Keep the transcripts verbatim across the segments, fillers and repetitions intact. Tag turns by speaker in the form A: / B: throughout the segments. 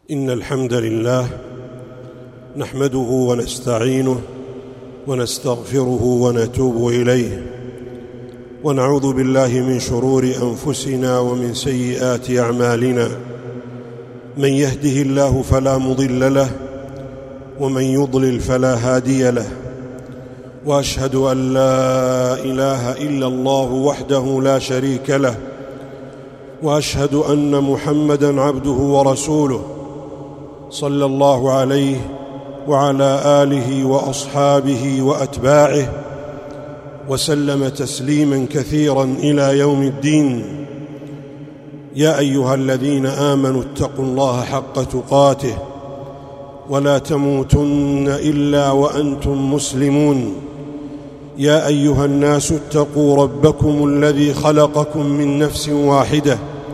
A: إن الحمد لله نحمده ونستعينه ونستغفره ونتوب إليه، ونعوذ بالله من شرور أنفسنا ومن سيئات أعمالنا. من يهده الله فلا مضل له، ومن يضلل فلا هادي له. وأشهد أن لا إله إلا الله وحده لا شريك له، وأشهد أن محمدًا عبده ورسوله صلى الله عليه وعلى آله وأصحابه وأتباعه وسلم تسليماً كثيراً إلى يوم الدين. يا أيها الذين آمنوا اتقوا الله حق تقاته ولا تموتن إلا وأنتم مسلمون. يا أيها الناس اتقوا ربكم الذي خلقكم من نفس واحدة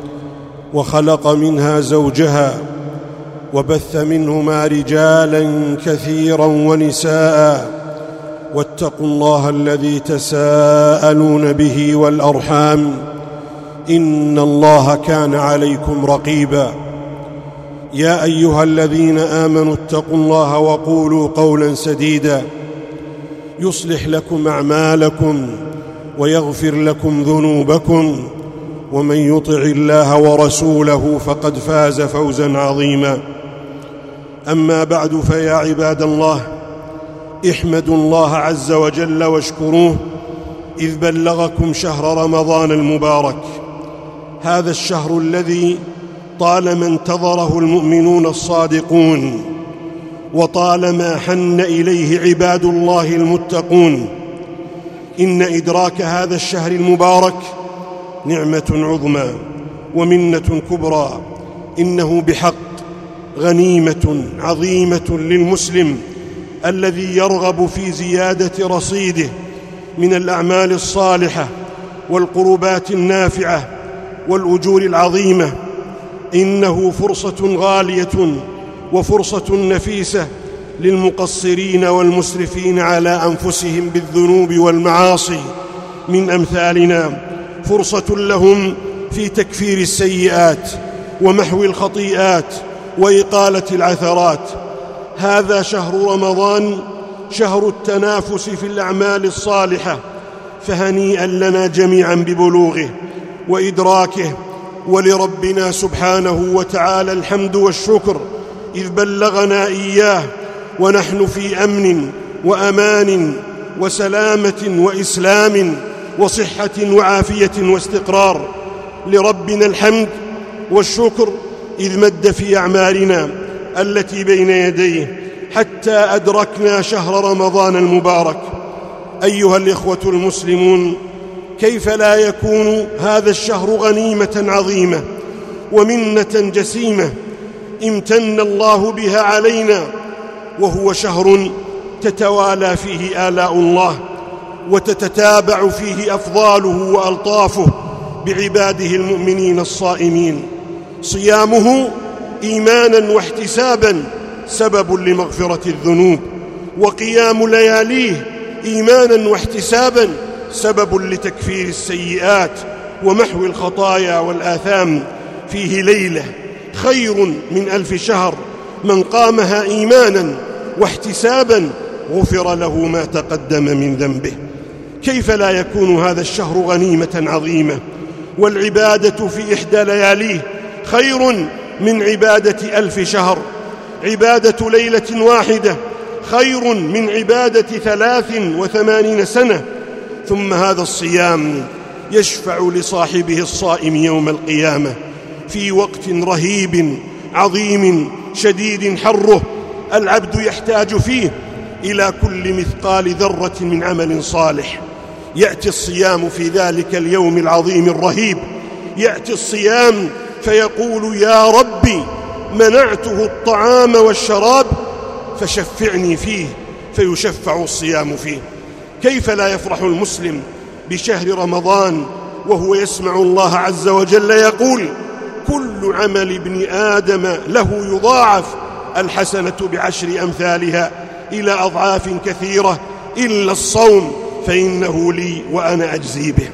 A: وخلق منها زوجها وبث منهما رجالاً كثيراً ونساء، واتقوا الله الذي تساءلون به والأرحام، إن الله كان عليكم رقيباً. يا أيها الذين آمنوا اتقوا الله وقولوا قولاً سديداً يصلح لكم أعمالكم ويغفر لكم ذنوبكم، ومن يطع الله ورسوله فقد فاز فوزاً عظيماً. أما بعد، فيا عباد الله، احمدوا الله عز وجل واشكروه إذ بلغكم شهر رمضان المبارك، هذا الشهر الذي طالما انتظره المؤمنون الصادقون، وطالما حن إليه عباد الله المتقون. إن إدراك هذا الشهر المبارك نعمة عظمى ومنة كبرى، إنه بحق غنيمة عظيمة للمسلم الذي يرغب في زيادة رصيده من الأعمال الصالحة والقربات النافعة والأجور العظيمة. إنه فرصة غالية وفرصة نفيسة للمقصرين والمسرفين على أنفسهم بالذنوب والمعاصي من أمثالنا، فرصة لهم في تكفير السيئات ومحو الخطيئات وإقالة العثرات. هذا شهر رمضان، شهر التنافس في الأعمال الصالحة، فهنيئا لنا جميعا ببلوغه وإدراكه، ولربنا سبحانه وتعالى الحمد والشكر إذ بلغنا إياه ونحن في أمن وأمان وسلامة وإسلام وصحة وعافية واستقرار. لربنا الحمد والشكر إذ مد في أعمالنا التي بين يديه حتى أدركنا شهر رمضان المبارك. أيها الإخوة المسلمون، كيف لا يكون هذا الشهر غنيمة عظيمة ومنة جسيمة امتن الله بها علينا، وهو شهر تتوالى فيه آلاء الله وتتتابع فيه أفضاله وألطافه بعباده المؤمنين الصائمين. صيامه إيماناً واحتساباً سبب لمغفرة الذنوب، وقيام لياليه إيماناً واحتساباً سبب لتكفير السيئات ومحو الخطايا والآثام. فيه ليلة خير من ألف شهر، من قامها إيماناً واحتساباً غفر له ما تقدم من ذنبه. كيف لا يكون هذا الشهر غنيمة عظيمة والعبادة في إحدى لياليه خير من عبادة ألف شهر؟ عبادة ليلة واحدة خير من عبادة ثلاث وثمانين سنة. ثم هذا الصيام يشفع لصاحبه الصائم يوم القيامة في وقت رهيب عظيم شديد حره، العبد يحتاج فيه إلى كل مثقال ذرة من عمل صالح. يأتي الصيام في ذلك اليوم العظيم الرهيب، يأتي الصيام فيقول: يا ربي، منعته الطعام والشراب فشفعني فيه، فيشفع الصيام فيه. كيف لا يفرح المسلم بشهر رمضان وهو يسمع الله عز وجل يقول: كل عمل ابن آدم له يضاعف، الحسنة بعشر أمثالها إلى أضعاف كثيرة، إلا الصوم فإنه لي وأنا أجزي به.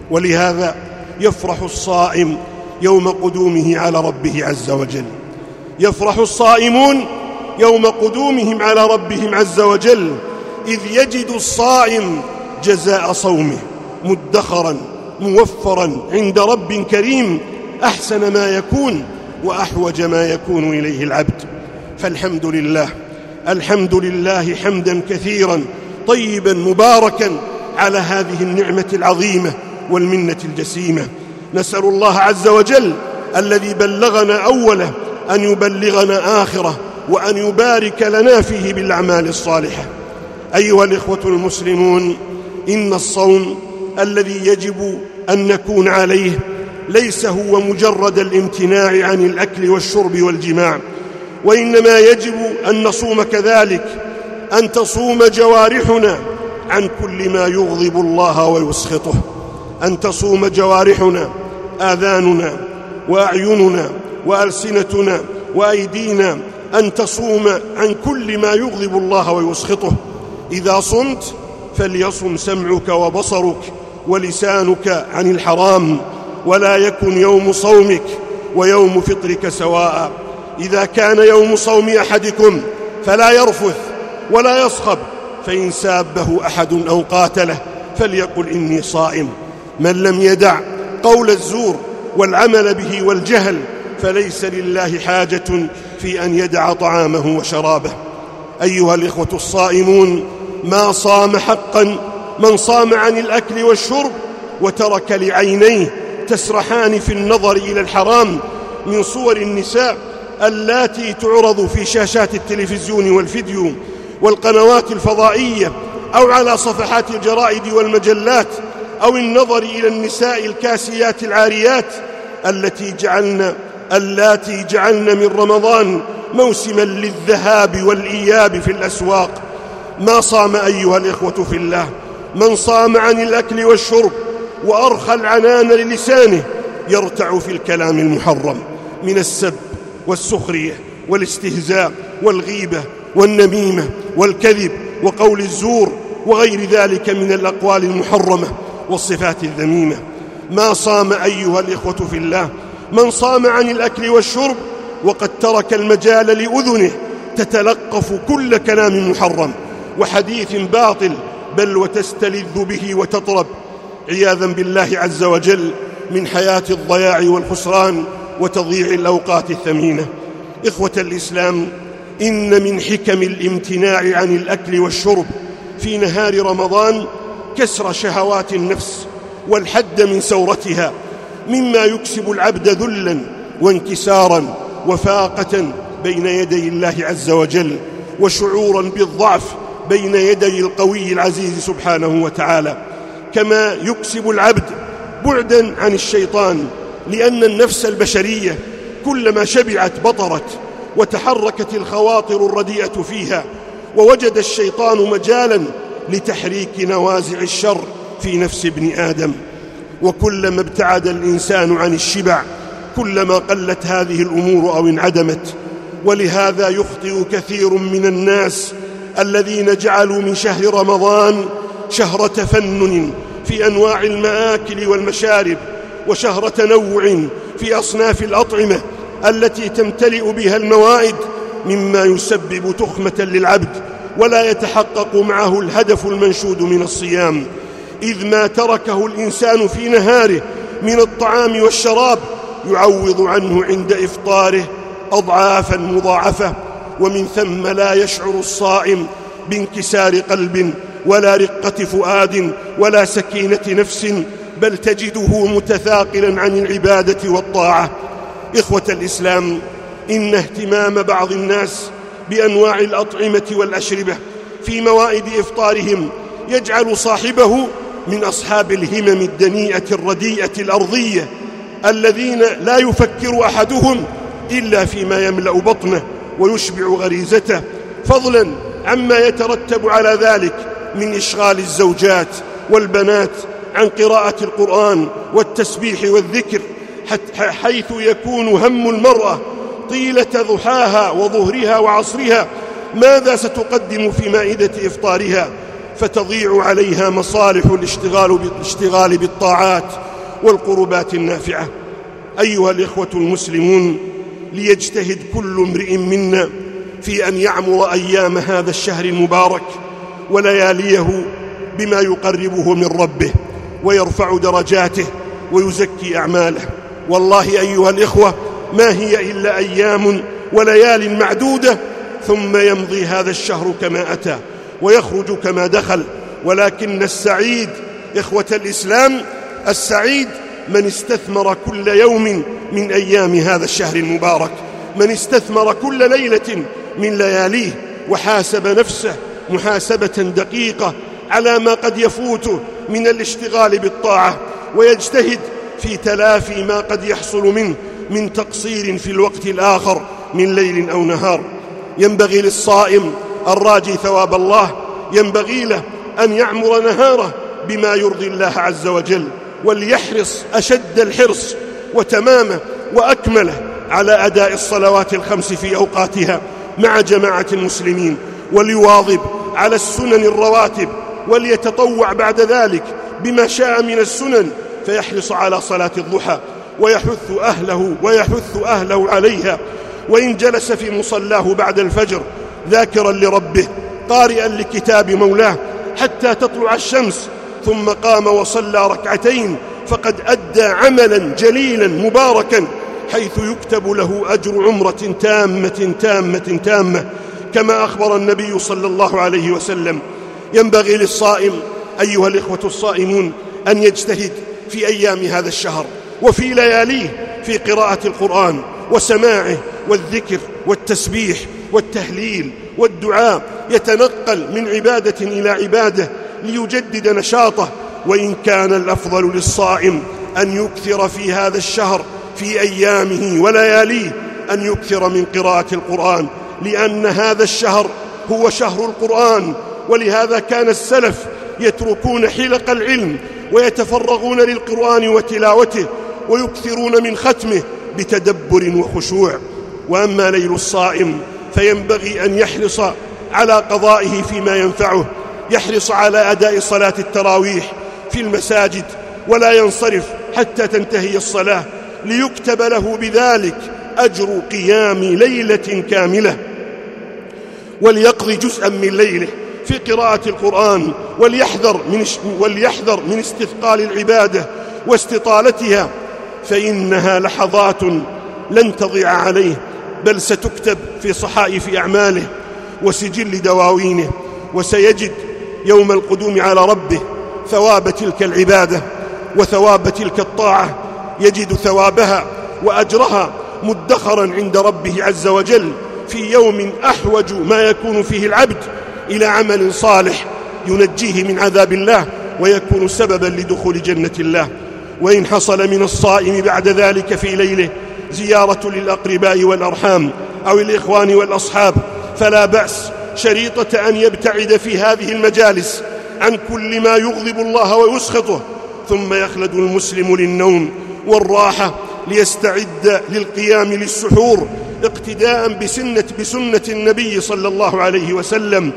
A: ولهذا يفرح الصائم يوم قدومه على ربه عز وجل، يفرح الصائمون يوم قدومهم على ربهم عز وجل، إذ يجد الصائم جزاء صومه مدخرا موفرا عند رب كريم أحسن ما يكون وأحوج ما يكون إليه العبد. فالحمد لله، الحمد لله حمدا كثيرا طيبا مباركا على هذه النعمة العظيمة والمنة الجسيمة. نسأل الله عز وجل الذي بلغنا أوله أن يبلغنا آخره، وأن يبارك لنا فيه بالأعمال الصالحة. أيها الإخوة المسلمون، إن الصوم الذي يجب أن نكون عليه ليس هو مجرد الامتناع عن الأكل والشرب والجماع، وإنما يجب أن نصوم كذلك أن تصوم جوارحنا عن كل ما يغضب الله ويسخطه، أن تصوم جوارحنا، آذاننا وأعيننا وألسنتنا وأيدينا، أن تصوم عن كل ما يغضب الله ويسخطه. إذا صمت فليصم سمعك وبصرك ولسانك عن الحرام، ولا يكن يوم صومك ويوم فطرك سواء. إذا كان يوم صوم أحدكم فلا يرفث ولا يصخب، فإن سابه أحد أو قاتله فليقل إني صائم. من لم يدع قول الزور والعمل به والجهل فليس لله حاجة في أن يدع طعامه وشرابه. أيها الإخوة الصائمون، ما صام حقا من صام عن الأكل والشرب وترك لعينيه تسرحان في النظر إلى الحرام من صور النساء اللاتي تعرض في شاشات التلفزيون والفيديو والقنوات الفضائية، أو على صفحات الجرائد والمجلات، أو النظر إلى النساء الكاسيات العاريات التي جعلن اللاتي جعلن من رمضان موسما للذهاب والإياب في الأسواق. ما صام أيها الإخوة في الله من صام عن الأكل والشرب وأرخى العنان للسانه يرتع في الكلام المحرم من السب والسخرية والاستهزاء والغيبة والنميمة والكذب وقول الزور وغير ذلك من الأقوال المحرمة والصفات الذميمة. ما صام أيها الإخوة في الله من صام عن الأكل والشرب وقد ترك المجال لأذنه تتلقف كل كلام محرم وحديث باطل، بل وتستلذ به وتطرب، عياذا بالله عز وجل من حياة الضياع والخسران وتضييع الأوقات الثمينة. إخوة الإسلام، إن من حكم الامتناع عن الأكل والشرب في نهار رمضان كسر شهوات النفس والحد من سورتها، مما يكسب العبد ذلا وانكسارا وفاقة بين يدي الله عز وجل، وشعورا بالضعف بين يدي القوي العزيز سبحانه وتعالى. كما يكسب العبد بعدا عن الشيطان، لأن النفس البشرية كلما شبعت بطرت وتحركت الخواطر الرديئة فيها، ووجد الشيطان مجالا لتحريك نوازع الشر في نفس ابن آدم. وكلما ابتعد الإنسان عن الشبع كلما قلت هذه الأمور أو انعدمت. ولهذا يخطئ كثير من الناس الذين جعلوا من شهر رمضان شهر تفنن في أنواع المآكل والمشارب، وشهر تنوع في أصناف الأطعمة التي تمتلئ بها الموائد، مما يسبب تخمة للعبد ولا يتحقق معه الهدف المنشود من الصيام، إذ ما تركه الإنسان في نهاره من الطعام والشراب يعوض عنه عند إفطاره أضعافا مضاعفة. ومن ثم لا يشعر الصائم بانكسار قلب ولا رقة فؤاد ولا سكينة نفس، بل تجده متثاقلا عن العبادة والطاعة. إخوة الإسلام، إن اهتمام بعض الناس بأنواع الأطعمة والأشربة في موائد إفطارهم يجعل صاحبه من أصحاب الهمم الدنيئة الرديئة الأرضية، الذين لا يفكر أحدهم إلا فيما يملأ بطنه ويشبع غريزته، فضلا عما يترتب على ذلك من إشغال الزوجات والبنات عن قراءة القرآن والتسبيح والذكر، حيث يكون هم المرأة طيلة ضحاها وظهرها وعصرها ماذا ستقدم في مائدة إفطارها، فتضيع عليها مصالح الاشتغال بالطاعات والقربات النافعة. أيها الإخوة المسلمون، ليجتهد كل امرئ منا في أن يعمر أيام هذا الشهر المبارك ولياليه بما يقربه من ربه ويرفع درجاته ويزكي أعماله. والله أيها الإخوة ما هي إلا أيام وليال معدودة ثم يمضي هذا الشهر كما أتى ويخرج كما دخل. ولكن السعيد إخوة الإسلام، السعيد من استثمر كل يوم من أيام هذا الشهر المبارك، من استثمر كل ليلة من لياليه وحاسب نفسه محاسبة دقيقة على ما قد يفوته من الاشتغال بالطاعة، ويجتهد في تلافي ما قد يحصل منه من تقصير في الوقت الآخر من ليل أو نهار. ينبغي للصائم الراجي ثواب الله، ينبغي له أن يعمر نهاره بما يرضي الله عز وجل، وليحرص أشد الحرص وتمامه وأكمله على أداء الصلوات الخمس في أوقاتها مع جماعة المسلمين، وليواظب على السنن الرواتب، وليتطوع بعد ذلك بما شاء من السنن، فيحرص على صلاة الضحى ويحث أهله ويحث أهله عليها. وإن جلس في مصلاه بعد الفجر ذاكرا لربه قارئا لكتاب مولاه حتى تطلع الشمس ثم قام وصلى ركعتين فقد أدى عملا جليلا مباركا حيث يكتب له أجر عمرة تامة تامة تامة كما أخبر النبي صلى الله عليه وسلم. ينبغي للصائم أيها الإخوة الصائمون أن يجتهد في أيام هذا الشهر وفي لياليه في قراءة القرآن وسماعه والذكر والتسبيح والتهليل والدعاء، يتنقل من عبادة إلى عبادة ليجدد نشاطه. وإن كان الأفضل للصائم أن يكثر في هذا الشهر في أيامه ولياليه أن يكثر من قراءة القرآن، لأن هذا الشهر هو شهر القرآن. ولهذا كان السلف يتركون حلق العلم ويتفرغون للقرآن وتلاوته ويكثرون من ختمه بتدبر وخشوع. وأما ليل الصائم فينبغي أن يحرص على قضائه فيما ينفعه، يحرص على أداء صلاة التراويح في المساجد ولا ينصرف حتى تنتهي الصلاة ليكتب له بذلك أجر قيام ليلة كاملة، وليقضي جزءا من ليله في قراءة القرآن، وليحذر من, وليحذر من استثقال العبادة واستطالتها، فإنها لحظات لن تضيع عليه بل ستكتب في صحائف أعماله وسجل دواوينه، وسيجد يوم القدوم على ربه ثواب تلك العبادة وثواب تلك الطاعة، يجد ثوابها وأجرها مدخرا عند ربه عز وجل في يوم أحوج ما يكون فيه العبد إلى عمل صالح ينجيه من عذاب الله ويكون سببا لدخول جنة الله. وإن حصل من الصائم بعد ذلك في ليله زيارة للأقرباء والأرحام أو الإخوان والأصحاب فلا بأس، شريطة أن يبتعد في هذه المجالس عن كل ما يغضب الله ويسخطه، ثم يخلد المسلم للنوم والراحة ليستعد للقيام للسحور اقتداء بسنة, بسنة النبي صلى الله عليه وسلم.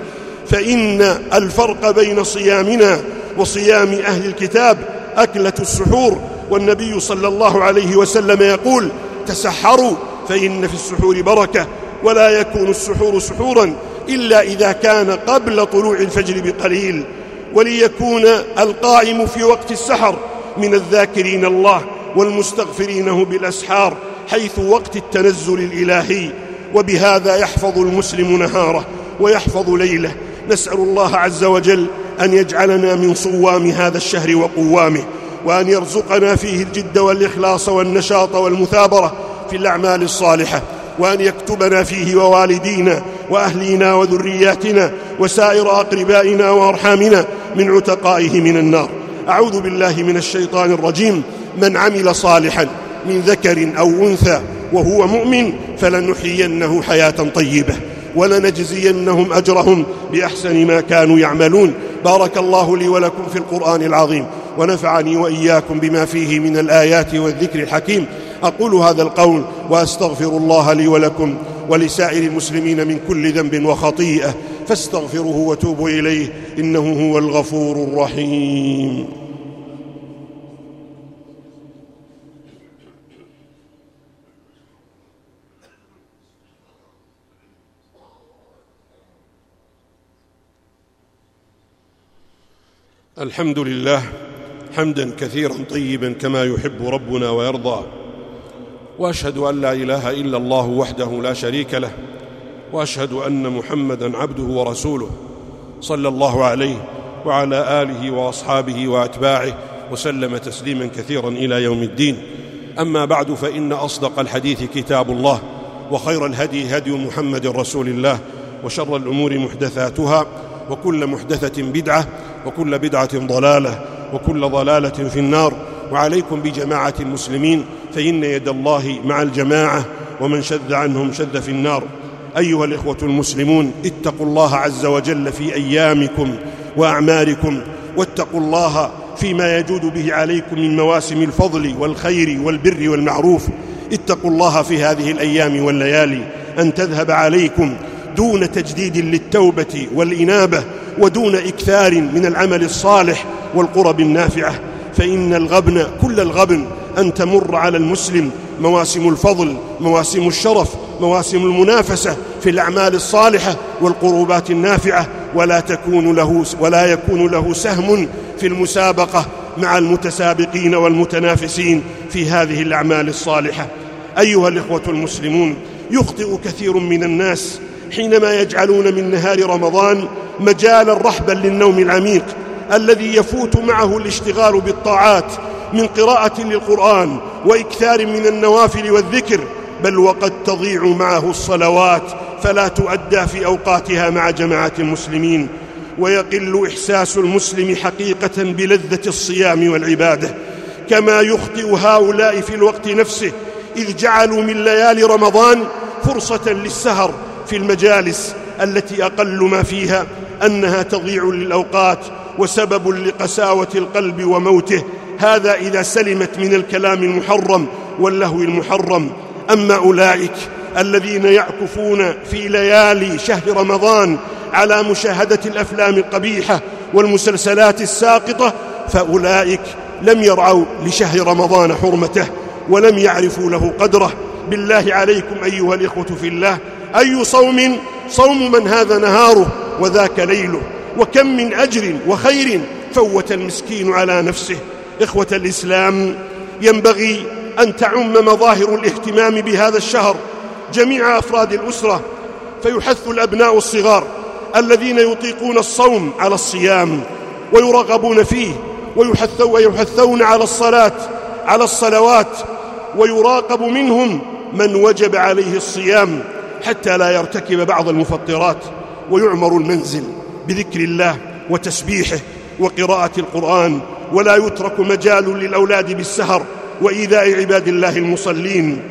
A: فإن الفرق بين صيامنا وصيام أهل الكتاب أكلة السحور، والنبي صلى الله عليه وسلم يقول: تسحروا فإن في السحور بركة، ولا يكون السحور سحورا إلا إذا كان قبل طلوع الفجر بقليل. وليكون القائم في وقت السحر من الذاكرين الله والمستغفرينه بالأسحار حيث وقت التنزل الإلهي، وبهذا يحفظ المسلم نهاره ويحفظ ليله. نسأل الله عز وجل أن يجعلنا من صوام هذا الشهر وقوامه، وأن يرزقنا فيه الجد والإخلاص والنشاط والمثابرة في الأعمال الصالحة، وأن يكتبنا فيه ووالدينا وأهلينا وذرياتنا وسائر أقربائنا وأرحامنا من عتقائه من النار. أعوذ بالله من الشيطان الرجيم. من عمل صالحا من ذكر أو أنثى وهو مؤمن فلنحيينه حياة طيبة ولنجزينهم أجرهم بأحسن ما كانوا يعملون. بارك الله لي ولكم في القرآن العظيم، ونفعني وإياكم بما فيه من الآيات والذكر الحكيم. أقول هذا القول وأستغفر الله لي ولكم ولسائر المسلمين من كل ذنب وخطيئة، فاستغفروه وتوبوا إليه إنه هو الغفور الرحيم. الحمد لله حمدا كثيرا طيبا كما يحب ربنا ويرضى، وأشهد أن لا إله إلا الله وحده لا شريك له، وأشهد أن محمدا عبده ورسوله صلى الله عليه وعلى آله وأصحابه وأتباعه وسلم تسليما كثيرا إلى يوم الدين. أما بعد، فإن أصدق الحديث كتاب الله، وخير الهدي هدي محمد رسول الله، وشر الأمور محدثاتها، وكل محدثة بدعة، وكل بدعة ضلالة، وكل ضلالة في النار. وعليكم بجماعة المسلمين، فإن يد الله مع الجماعة، ومن شذ عنهم شذ في النار. أيها الإخوة المسلمون، اتقوا الله عز وجل في أيامكم وأعماركم، واتقوا الله فيما يجود به عليكم من مواسم الفضل والخير والبر والمعروف. اتقوا الله في هذه الأيام والليالي أن تذهب عليكم دون تجديد للتوبة والإنابة، ودون إكثار من العمل الصالح والقرب النافعة، فإن الغبن كل الغبن أن تمر على المسلم مواسم الفضل، مواسم الشرف، مواسم المنافسة في الأعمال الصالحة والقربات النافعة، ولا تكون له ولا يكون له سهم في المسابقة مع المتسابقين والمتنافسين في هذه الأعمال الصالحة. أيها الإخوة المسلمون، يخطئ كثير من الناس حينما يجعلون من نهار رمضان مجالا رحبا للنوم العميق الذي يفوت معه الاشتغال بالطاعات من قراءة للقرآن وإكثار من النوافل والذكر، بل وقد تضيع معه الصلوات فلا تؤدى في أوقاتها مع جماعة المسلمين، ويقل إحساس المسلم حقيقة بلذة الصيام والعبادة. كما يخطئ هؤلاء في الوقت نفسه، إذ جعلوا من ليالي رمضان فرصة للسهر في المجالس التي أقل ما فيها أنها تضيع للأوقات وسبب لقساوة القلب وموته، هذا إذا سلمت من الكلام المحرم واللهو المحرم. أما أولئك الذين يعكفون في ليالي شهر رمضان على مشاهدة الأفلام القبيحة والمسلسلات الساقطة، فأولئك لم يرعوا لشهر رمضان حرمته ولم يعرفوا له قدره. بالله عليكم أيها الإخوة في الله، أي صوم صوم من هذا نهاره وذاك ليله، وكم من أجر وخير فوت المسكين على نفسه. إخوة الإسلام، ينبغي أن تعم مظاهر الاهتمام بهذا الشهر جميع أفراد الأسرة، فيحث الأبناء الصغار الذين يطيقون الصوم على الصيام ويرغبون فيه، ويحثون على الصلاة على الصلوات، ويراقب منهم من وجب عليه الصيام حتى لا يرتكب بعض المفطرات، ويعمر المنزل بذكر الله وتسبيحه وقراءة القرآن، ولا يترك مجال للأولاد بالسهر وإيذاء عباد الله المصلين،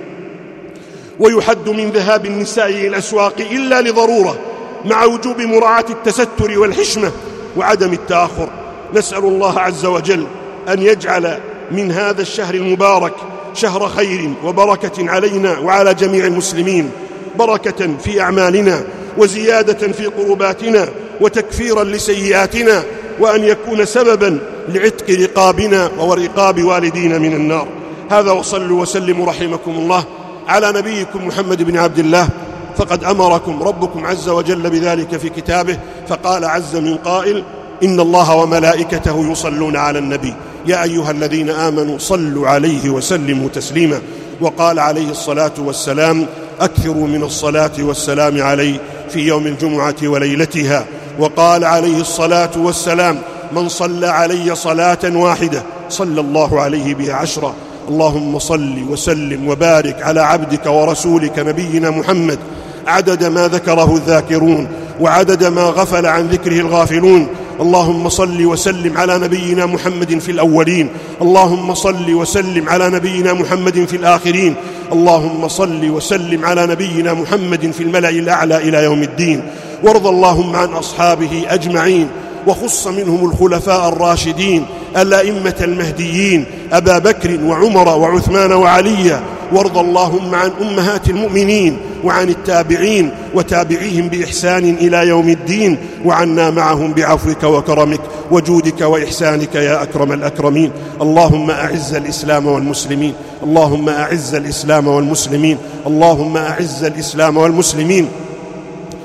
A: ويحد من ذهاب النساء إلى الأسواق إلا لضرورة، مع وجوب مراعاة التستر والحشمة وعدم التأخر. نسأل الله عز وجل أن يجعل من هذا الشهر المبارك شهر خير وبركة علينا وعلى جميع المسلمين، بركة في أعمالنا وزيادة في قرباتنا وتكفيرا لسيئاتنا، وأن يكون سببا لعتق رقابنا ورقاب والدينا من النار. هذا، وصلوا وسلموا رحمكم الله على نبيكم محمد بن عبد الله، فقد أمركم ربكم عز وجل بذلك في كتابه، فقال عز من قائل: إن الله وملائكته يصلون على النبي يا أيها الذين آمنوا صلوا عليه وسلموا تسليما. وقال عليه الصلاة والسلام: أكثروا من الصلاة والسلام عليه في يوم الجمعة وليلتها. وقال عليه الصلاة والسلام: من صلى علي صلاة واحدة صلى الله عليه بها عشرة. اللهم صل وسلم وبارك على عبدك ورسولك نبينا محمد عدد ما ذكره الذاكرون وعدد ما غفل عن ذكره الغافلون. اللهم صل وسلم على نبينا محمد في الأولين، اللهم صل وسلم على نبينا محمد في الآخرين، اللهم صل وسلم على نبينا محمد في الملأ الأعلى إلى يوم الدين. وارض اللهم عن أصحابه أجمعين، وخص منهم الخلفاء الراشدين الأئمة المهديين أبا بكر وعمر وعثمان وعليا. وارض اللهم عن أمهات المؤمنين وعن التابعين وتابعيهم بإحسان إلى يوم الدين، وعنا معهم بعفوك وكرمك وجودك وإحسانك يا أكرم الأكرمين. اللهم أعز الإسلام والمسلمين، اللهم أعز الإسلام والمسلمين، اللهم أعز الإسلام والمسلمين،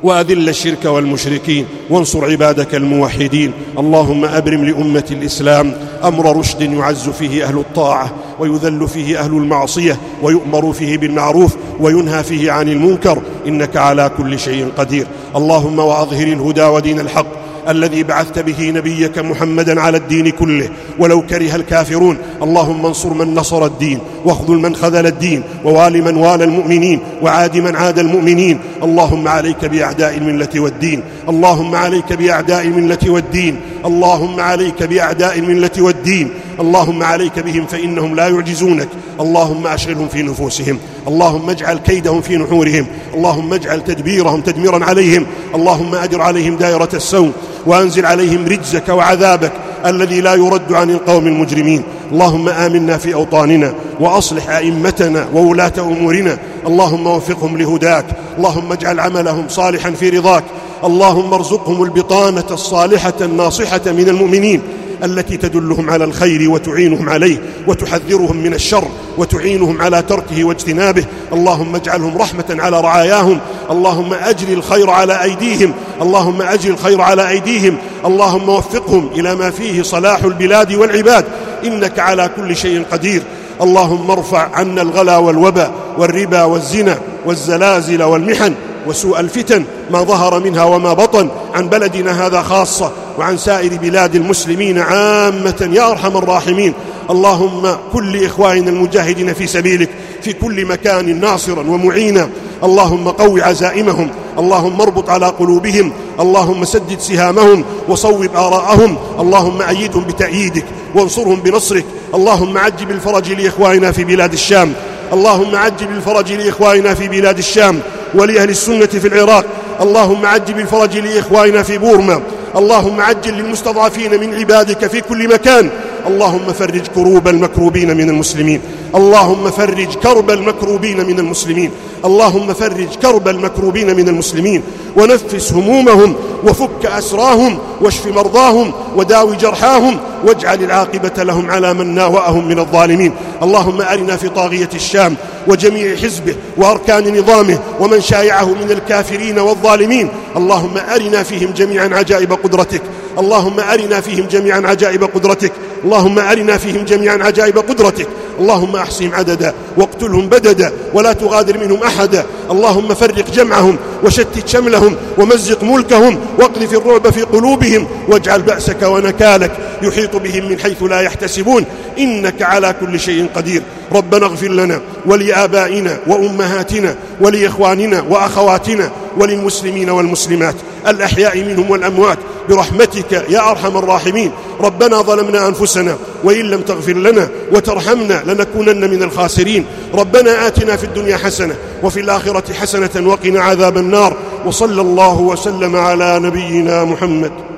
A: وأذل الشرك والمشركين وانصر عبادك الموحدين. اللهم أبرم لأمة الإسلام أمر رشد يعز فيه أهل الطاعة ويذل فيه أهل المعصية ويؤمر فيه بالمعروف وينهى فيه عن المنكر، إنك على كل شيء قدير. اللهم وأظهر الهدى ودين الحق الذي بعثت به نبيك محمدا على الدين كله ولو كره الكافرون. اللهم انصر من نصر الدين واخذل من خذل الدين ووال من والى المؤمنين وعاد من عاد المؤمنين. اللهم عليك بأعداء الملة والدين، اللهم عليك بأعداء الملة والدين، اللهم عليك بأعداء الملة والدين، اللهم عليك بهم فإنهم لا يعجزونك. اللهم أشغلهم في نفوسهم، اللهم اجعل كيدهم في نحورهم، اللهم اجعل تدبيرهم تدميرا عليهم، اللهم أدر عليهم دائرة السوء وأنزل عليهم رجزك وعذابك الذي لا يرد عن القوم المجرمين. اللهم آمنا في أوطاننا وأصلح أئمتنا وولاة أمورنا، اللهم وفقهم لهداك، اللهم اجعل عملهم صالحا في رضاك، اللهم ارزقهم البطانة الصالحة الناصحة من المؤمنين التي تدلهم على الخير وتعينهم عليه وتحذرهم من الشر وتعينهم على تركه واجتنابه. اللهم اجعلهم رحمة على رعاياهم، اللهم أجر الخير على أيديهم، اللهم أجر الخير على أيديهم، اللهم وفقهم إلى ما فيه صلاح البلاد والعباد، إنك على كل شيء قدير. اللهم ارفع عنا الغلا والوبا والربا والزنا والزلازل والمحن وسوء الفتن ما ظهر منها وما بطن عن بلدنا هذا خاصة وعن سائر بلاد المسلمين عامة يا أرحم الراحمين. اللهم كن لإخواننا المجاهدين في سبيلك في كل مكان ناصرا ومعينا، اللهم قو عزائمهم، اللهم اربط على قلوبهم، اللهم سدد سهامهم وصوب آراءهم، اللهم أيدهم بتأييدك وانصرهم بنصرك. اللهم عجل بالفرج لإخواننا في بلاد الشام، اللهم عجل بالفرج لإخواننا في بلاد الشام ولأهل السنة في العراق، اللهم عجل بالفرج لإخواننا في بورما، اللهم عجل للمستضعفين من عبادك في كل مكان، اللهم فرج كروب المكروبين من المسلمين، اللهم فرج كرب المكروبين من المسلمين، اللهم فرج كرب المكروبين من المسلمين ونفس همومهم وفك أسراهم واشف مرضاهم وداوي جرحاهم واجعل العاقبة لهم على من ناوأهم من الظالمين. اللهم أرنا في طاغية الشام وجميع حزبه وأركان نظامه ومن شايعه من الكافرين والظالمين، اللهم أرنا فيهم جميعا عجائب قدرتك، اللهم أرنا فيهم جميعا عجائب قدرتك، اللهم أرنا فيهم جميعا عجائب قدرتك، اللهم أحصهم عددا واقتلهم بددا ولا تغادر منهم أحدا، اللهم فرق جمعهم وشتت شملهم ومزق ملكهم واقذف الرعب في قلوبهم واجعل بأسك ونكالك يحيط بهم من حيث لا يحتسبون، إنك على كل شيء قدير. ربنا اغفر لنا ولآبائنا وأمهاتنا ولإخواننا وأخواتنا وللمسلمين والمسلمات الأحياء منهم والأموات برحمتك يا أرحم الراحمين. ربنا ظلمنا أنفسنا وإن لم تغفر لنا وترحمنا لنكونن من الخاسرين. ربنا آتنا في الدنيا حسنة وفي الآخرة حسنة وقنا عذاب النار. وصلى الله وسلم على نبينا محمد.